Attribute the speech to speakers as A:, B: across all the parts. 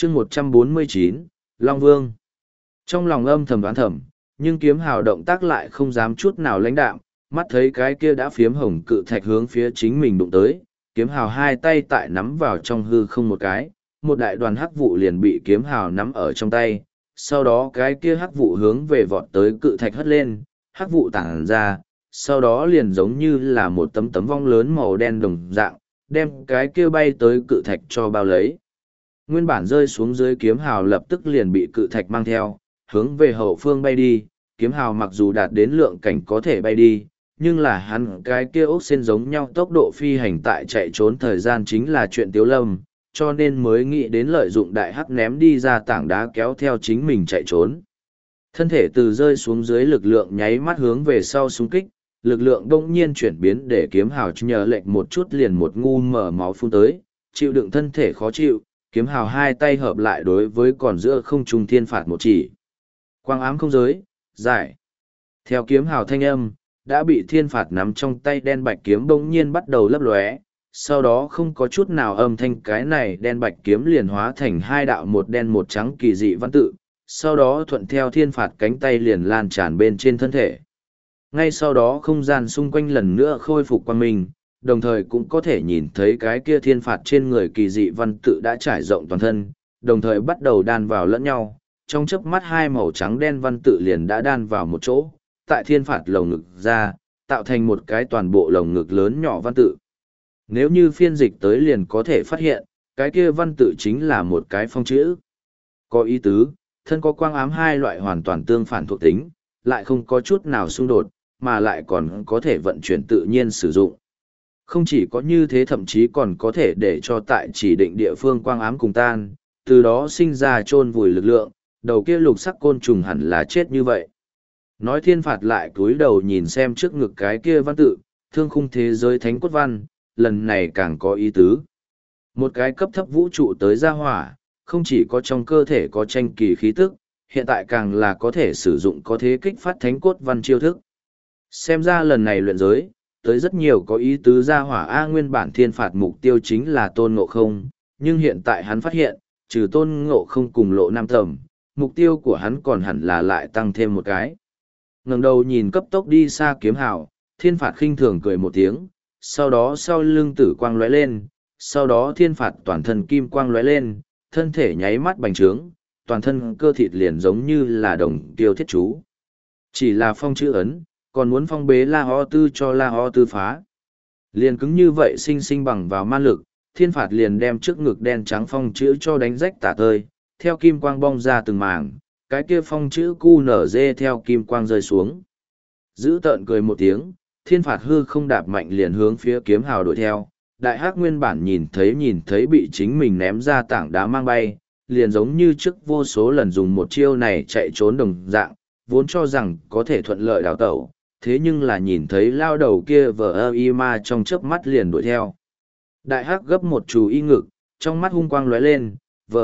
A: chương 149, Long Vương. Trong lòng âm thầm đoán thầm, nhưng kiếm hào động tác lại không dám chút nào lãnh đạm, mắt thấy cái kia đã phiếm hồng cự thạch hướng phía chính mình đụng tới, kiếm hào hai tay tại nắm vào trong hư không một cái, một đại đoàn hắc vụ liền bị kiếm hào nắm ở trong tay, sau đó cái kia hắc vụ hướng về vọt tới cự thạch hất lên, hắc vụ tản ra, sau đó liền giống như là một tấm tấm vong lớn màu đen đồng dạng, đem cái kia bay tới cự thạch cho bao lấy. Nguyên bản rơi xuống dưới kiếm hào lập tức liền bị cự thạch mang theo, hướng về hậu phương bay đi, kiếm hào mặc dù đạt đến lượng cảnh có thể bay đi, nhưng là hắn cái kia ốc sen giống nhau tốc độ phi hành tại chạy trốn thời gian chính là chuyện tiếu lâm, cho nên mới nghĩ đến lợi dụng đại hắc ném đi ra tảng đá kéo theo chính mình chạy trốn. Thân thể từ rơi xuống dưới lực lượng nháy mắt hướng về sau xung kích, lực lượng đông nhiên chuyển biến để kiếm hào nhờ lệnh một chút liền một ngu mở máu phun tới, chịu đựng thân thể khó chịu, kiếm hào hai tay hợp lại đối với còn giữa không trung thiên phạt một chỉ. Quang ám không giới, giải. Theo kiếm hào thanh âm, đã bị thiên phạt nắm trong tay đen bạch kiếm bỗng nhiên bắt đầu lấp lóe, sau đó không có chút nào âm thanh cái này đen bạch kiếm liền hóa thành hai đạo một đen một trắng kỳ dị văn tự, sau đó thuận theo thiên phạt cánh tay liền lan tràn bên trên thân thể. Ngay sau đó không gian xung quanh lần nữa khôi phục quang minh, đồng thời cũng có thể nhìn thấy cái kia thiên phạt trên người kỳ dị văn tự đã trải rộng toàn thân, đồng thời bắt đầu đan vào lẫn nhau, trong chớp mắt hai màu trắng đen văn tự liền đã đan vào một chỗ, tại thiên phạt lồng ngực ra, tạo thành một cái toàn bộ lồng ngực lớn nhỏ văn tự. Nếu như phiên dịch tới liền có thể phát hiện, cái kia văn tự chính là một cái phong chữ. Có ý tứ, thân có quang ám hai loại hoàn toàn tương phản thuộc tính, lại không có chút nào xung đột, mà lại còn có thể vận chuyển tự nhiên sử dụng. Không chỉ có như thế thậm chí còn có thể để cho tại chỉ định địa phương quang ám cùng tan, từ đó sinh ra chôn vùi lực lượng, đầu kia lục sắc côn trùng hẳn là chết như vậy. Nói thiên phạt lại cúi đầu nhìn xem trước ngực cái kia văn tự, thương khung thế giới thánh cốt văn, lần này càng có ý tứ. Một cái cấp thấp vũ trụ tới ra hỏa, không chỉ có trong cơ thể có tranh kỳ khí tức, hiện tại càng là có thể sử dụng có thế kích phát thánh cốt văn chiêu thức. Xem ra lần này luyện giới, tới rất nhiều có ý tứ ra hỏa A nguyên bản thiên phạt mục tiêu chính là tôn ngộ không, nhưng hiện tại hắn phát hiện, trừ tôn ngộ không cùng lộ nam tầm, mục tiêu của hắn còn hẳn là lại tăng thêm một cái. Ngẩng đầu nhìn cấp tốc đi xa kiếm hào, thiên phạt khinh thường cười một tiếng, sau đó sau lưng tử quang lóe lên, sau đó thiên phạt toàn thân kim quang lóe lên, thân thể nháy mắt bành trướng, toàn thân cơ thịt liền giống như là đồng tiêu thiết chú. Chỉ là phong chữ ấn, còn muốn phong bế La Ho Tư cho La Ho Tư phá. Liền cứng như vậy sinh sinh bằng vào man lực, thiên phạt liền đem trước ngực đen trắng phong chữ cho đánh rách tả tơi, theo kim quang bong ra từng mảng, cái kia phong chữ QNZ theo kim quang rơi xuống. Giữ tợn cười một tiếng, thiên phạt hư không đạp mạnh liền hướng phía kiếm hào đuổi theo. Đại hắc nguyên bản nhìn thấy bị chính mình ném ra tảng đá mang bay, liền giống như trước vô số lần dùng một chiêu này chạy trốn đồng dạng, vốn cho rằng có thể thuận lợi đào tẩu, thế nhưng là nhìn thấy lao đầu kia ma trong chớp mắt liền đuổi theo. Đại hắc gấp một chú y ngực, trong mắt hung quang lóe lên,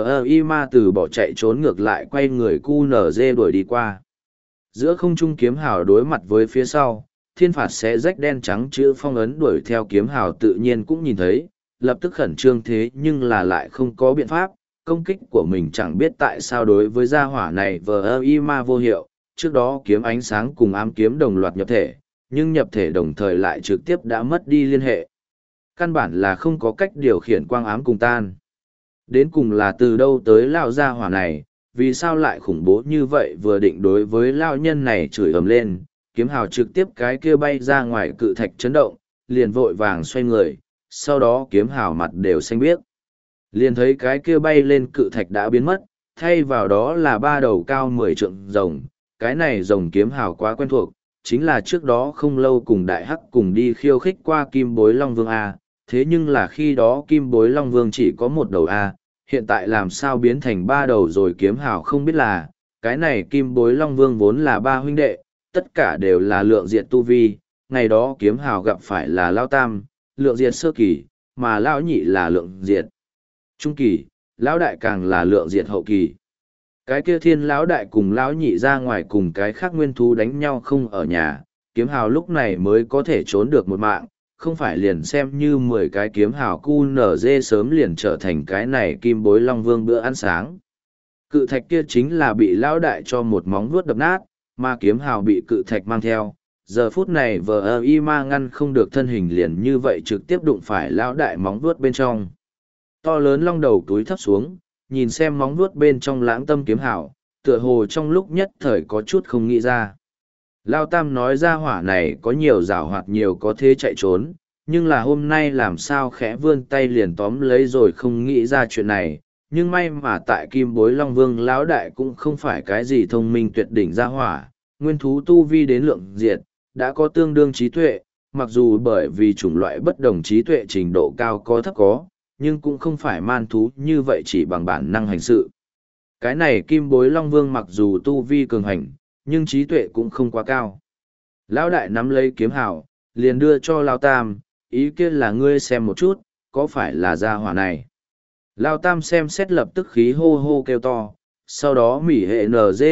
A: ma từ bỏ chạy trốn ngược lại quay người QNZ đuổi đi qua. Giữa không trung kiếm hào đối mặt với phía sau, thiên phạt sẽ rách đen trắng chữ phong ấn đuổi theo kiếm hào tự nhiên cũng nhìn thấy, lập tức khẩn trương thế nhưng là lại không có biện pháp, công kích của mình chẳng biết tại sao đối với gia hỏa này ma vô hiệu, trước đó kiếm ánh sáng cùng ám kiếm đồng loạt nhập thể, nhưng nhập thể đồng thời lại trực tiếp đã mất đi liên hệ. Căn bản là không có cách điều khiển quang ám cùng tan. Đến cùng là từ đâu tới lao gia hỏa này, vì sao lại khủng bố như vậy vừa định đối với lao nhân này chửi ầm lên, kiếm hào trực tiếp cái kia bay ra ngoài cự thạch chấn động, liền vội vàng xoay người, sau đó kiếm hào mặt đều xanh biếc. Liền thấy cái kia bay lên cự thạch đã biến mất, thay vào đó là ba đầu cao 10 trượng rồng, cái này rồng kiếm hào quá quen thuộc, chính là trước đó không lâu cùng đại hắc cùng đi khiêu khích qua kim bối long vương A, thế nhưng là khi đó kim bối long vương chỉ có một đầu A, hiện tại làm sao biến thành ba đầu rồi kiếm hào không biết là, cái này kim bối long vương vốn là ba huynh đệ, tất cả đều là lượng diệt tu vi, ngày đó kiếm hào gặp phải là lao tam, lượng diệt sơ kỳ, mà lão nhị là lượng diệt trung kỳ, lão đại càng là lượng diệt hậu kỳ. Cái kia thiên lão đại cùng lão nhị ra ngoài cùng cái khác nguyên thú đánh nhau không ở nhà, kiếm hào lúc này mới có thể trốn được một mạng, không phải liền xem như 10 cái kiếm hào QNZ sớm liền trở thành cái này kim bối long vương bữa ăn sáng. Cự thạch kia chính là bị lão đại cho một móng vuốt đập nát, mà kiếm hào bị cự thạch mang theo. Giờ phút này vờ y ma ngăn không được thân hình liền như vậy trực tiếp đụng phải lão đại móng vuốt bên trong. To lớn long đầu túi thấp xuống, nhìn xem móng vuốt bên trong lãng tâm kiếm hào, tựa hồ trong lúc nhất thời có chút không nghĩ ra. Lao Tam nói ra hỏa này có nhiều giảo hoạt nhiều có thế chạy trốn, nhưng là hôm nay làm sao khẽ vươn tay liền tóm lấy rồi không nghĩ ra chuyện này. Nhưng may mà tại Kim Bối Long Vương lão đại cũng không phải cái gì thông minh tuyệt đỉnh ra hỏa, nguyên thú tu vi đến lượng diệt, đã có tương đương trí tuệ, mặc dù bởi vì chủng loại bất đồng trí tuệ trình độ cao có thấp có, nhưng cũng không phải man thú như vậy chỉ bằng bản năng hành sự. Cái này Kim Bối Long Vương mặc dù tu vi cường hành, nhưng trí tuệ cũng không quá cao. Lão đại nắm lấy kiếm hào, liền đưa cho Lao Tam, ý kiến là ngươi xem một chút, có phải là gia hỏa này. Lao Tam xem xét lập tức khí hô hô kêu to, sau đó mỉ hệ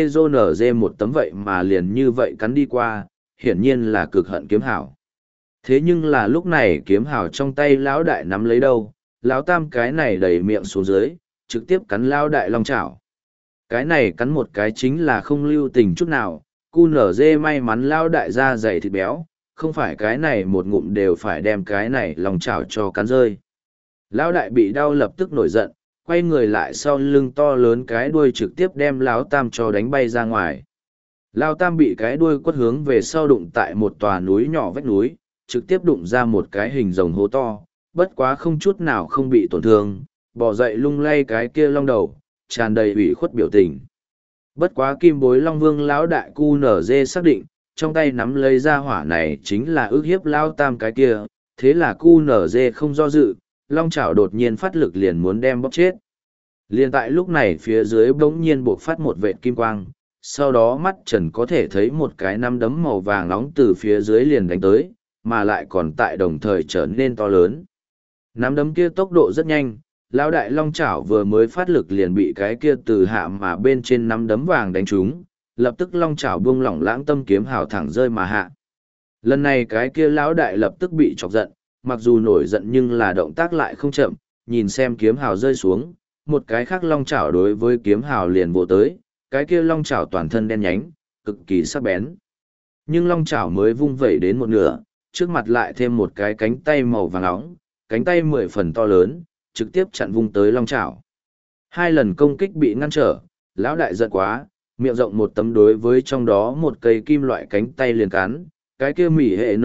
A: NG một tấm vậy mà liền như vậy cắn đi qua, hiển nhiên là cực hận kiếm hào. Thế nhưng là lúc này kiếm hào trong tay lão đại nắm lấy đâu, Lão Tam cái này đẩy miệng xuống dưới, trực tiếp cắn Lão đại long chảo. Cái này cắn một cái chính là không lưu tình chút nào, QNZ may mắn Lão đại da dày thịt béo, không phải cái này một ngụm đều phải đem cái này lòng chảo cho cắn rơi. Lão đại bị đau lập tức nổi giận, quay người lại sau lưng to lớn cái đuôi trực tiếp đem Lão Tam cho đánh bay ra ngoài. Lão Tam bị cái đuôi quất hướng về sau đụng tại một tòa núi nhỏ vách núi, trực tiếp đụng ra một cái hình rồng hố to, bất quá không chút nào không bị tổn thương, bỏ dậy lung lay cái kia long đầu, tràn đầy ủy khuất biểu tình. Bất quá Kim Bối Long Vương lão đại QNZ xác định, trong tay nắm lấy ra hỏa này chính là ức hiếp Lão Tam cái kia, thế là QNZ không do dự, long chảo đột nhiên phát lực liền muốn đem bóp chết. Liền tại lúc này phía dưới bỗng nhiên bộc phát một vệt kim quang, sau đó mắt trần có thể thấy một cái nắm đấm màu vàng nóng từ phía dưới liền đánh tới, mà lại còn tại đồng thời trở nên to lớn. Nắm đấm kia tốc độ rất nhanh, lão đại long chảo vừa mới phát lực liền bị cái kia từ hạ mà bên trên nắm đấm vàng đánh trúng, lập tức long chảo buông lỏng lãng tâm kiếm hào thẳng rơi mà hạ. Lần này cái kia lão đại lập tức bị chọc giận, mặc dù nổi giận nhưng là động tác lại không chậm, nhìn xem kiếm hào rơi xuống, một cái khác long chảo đối với kiếm hào liền vỗ tới, cái kia long chảo toàn thân đen nhánh, cực kỳ sắc bén. Nhưng long chảo mới vung vẩy đến một nửa, trước mặt lại thêm một cái cánh tay màu vàng nóng, cánh tay 10 phần to lớn, trực tiếp chặn vung tới long chảo. Hai lần công kích bị ngăn trở, lão đại giận quá, miệng rộng một tấm đối với trong đó một cây kim loại cánh tay liền cắn, cái kia mỉ hệ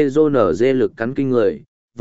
A: NG lực cắn kinh người,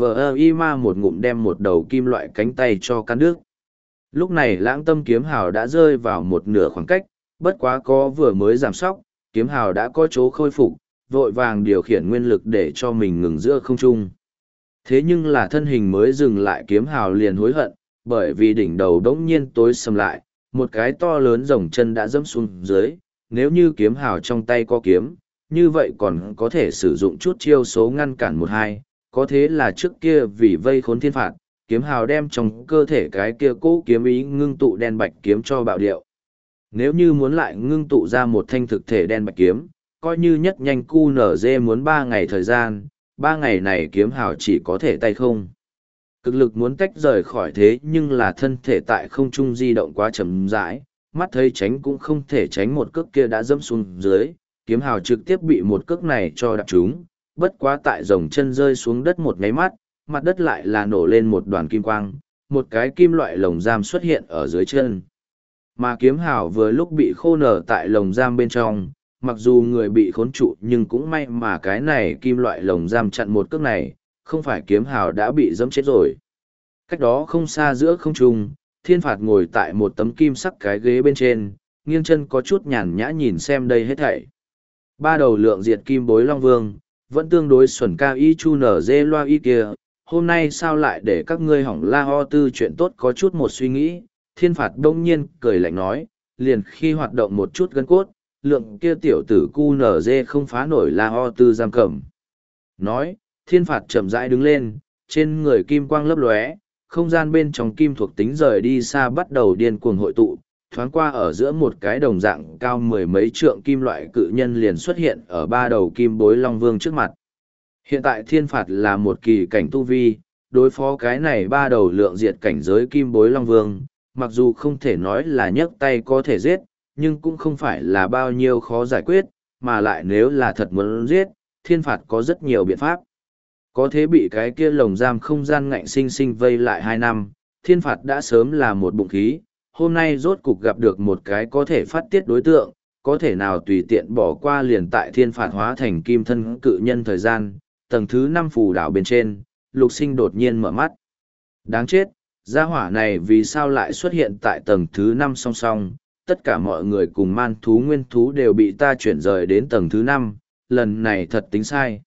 A: y ma một ngụm đem một đầu kim loại cánh tay cho cắn đứt. Lúc này lãng tâm kiếm hào đã rơi vào một nửa khoảng cách, bất quá có vừa mới giảm sóc, kiếm hào đã có chỗ khôi phục, vội vàng điều khiển nguyên lực để cho mình ngừng giữa không trung. Thế nhưng là thân hình mới dừng lại kiếm hào liền hối hận, bởi vì đỉnh đầu đống nhiên tối sầm lại, một cái to lớn rồng chân đã dẫm xuống dưới, nếu như kiếm hào trong tay có kiếm, như vậy còn có thể sử dụng chút chiêu số ngăn cản một hai, có thế là trước kia vì vây khốn thiên phạt, kiếm hào đem trong cơ thể cái kia cố kiếm ý ngưng tụ đen bạch kiếm cho bạo điệu. Nếu như muốn lại ngưng tụ ra một thanh thực thể đen bạch kiếm, coi như nhất nhanh QNZ muốn 3 ngày thời gian, 3 ngày này kiếm hào chỉ có thể tay không. Cực lực muốn tách rời khỏi thế nhưng là thân thể tại không trung di động quá chậm rãi, mắt thấy tránh cũng không thể tránh một cước kia đã dẫm xuống dưới, kiếm hào trực tiếp bị một cước này cho đạp trúng, bất quá tại rồng chân rơi xuống đất một nháy mắt, mặt đất lại là nổ lên một đoàn kim quang, một cái kim loại lồng giam xuất hiện ở dưới chân. Mà kiếm hào vừa lúc bị khô nở tại lồng giam bên trong, mặc dù người bị khốn trụ nhưng cũng may mà cái này kim loại lồng giam chặn một cước này, không phải kiếm hào đã bị dẫm chết rồi. Cách đó không xa giữa không trung, thiên phạt ngồi tại một tấm kim sắc cái ghế bên trên, nghiêng chân có chút nhàn nhã nhìn xem đây hết thảy. Ba đầu lượng diệt kim bối long vương, vẫn tương đối xuẩn cao y chu nở dê loa y kia, hôm nay sao lại để các ngươi hỏng la ho tư chuyện tốt có chút một suy nghĩ, thiên phạt đông nhiên cười lạnh nói, liền khi hoạt động một chút gân cốt, lượng kia tiểu tử cu nở dê không phá nổi la ho tư giam cầm. Nói, thiên phạt chậm rãi đứng lên, trên người kim quang lấp lóe, không gian bên trong kim thuộc tính rời đi xa bắt đầu điên cuồng hội tụ, thoáng qua ở giữa một cái đồng dạng cao 10 mấy trượng kim loại cự nhân liền xuất hiện ở ba đầu kim bối long vương trước mặt. Hiện tại thiên phạt là một kỳ cảnh tu vi, đối phó cái này ba đầu lượng diệt cảnh giới kim bối long vương, mặc dù không thể nói là nhấc tay có thể giết, nhưng cũng không phải là bao nhiêu khó giải quyết, mà lại nếu là thật muốn giết, thiên phạt có rất nhiều biện pháp. Có thế bị cái kia lồng giam không gian ngạnh sinh sinh vây lại 2 năm, thiên phạt đã sớm là một bụng khí, hôm nay rốt cục gặp được một cái có thể phát tiết đối tượng, có thể nào tùy tiện bỏ qua liền tại thiên phạt hóa thành kim thân cự nhân thời gian, tầng thứ 5 phù đảo bên trên, lục sinh đột nhiên mở mắt. Đáng chết, gia hỏa này vì sao lại xuất hiện tại tầng thứ 5 song song, tất cả mọi người cùng man thú nguyên thú đều bị ta chuyển rời đến tầng thứ 5, lần này thật tính sai.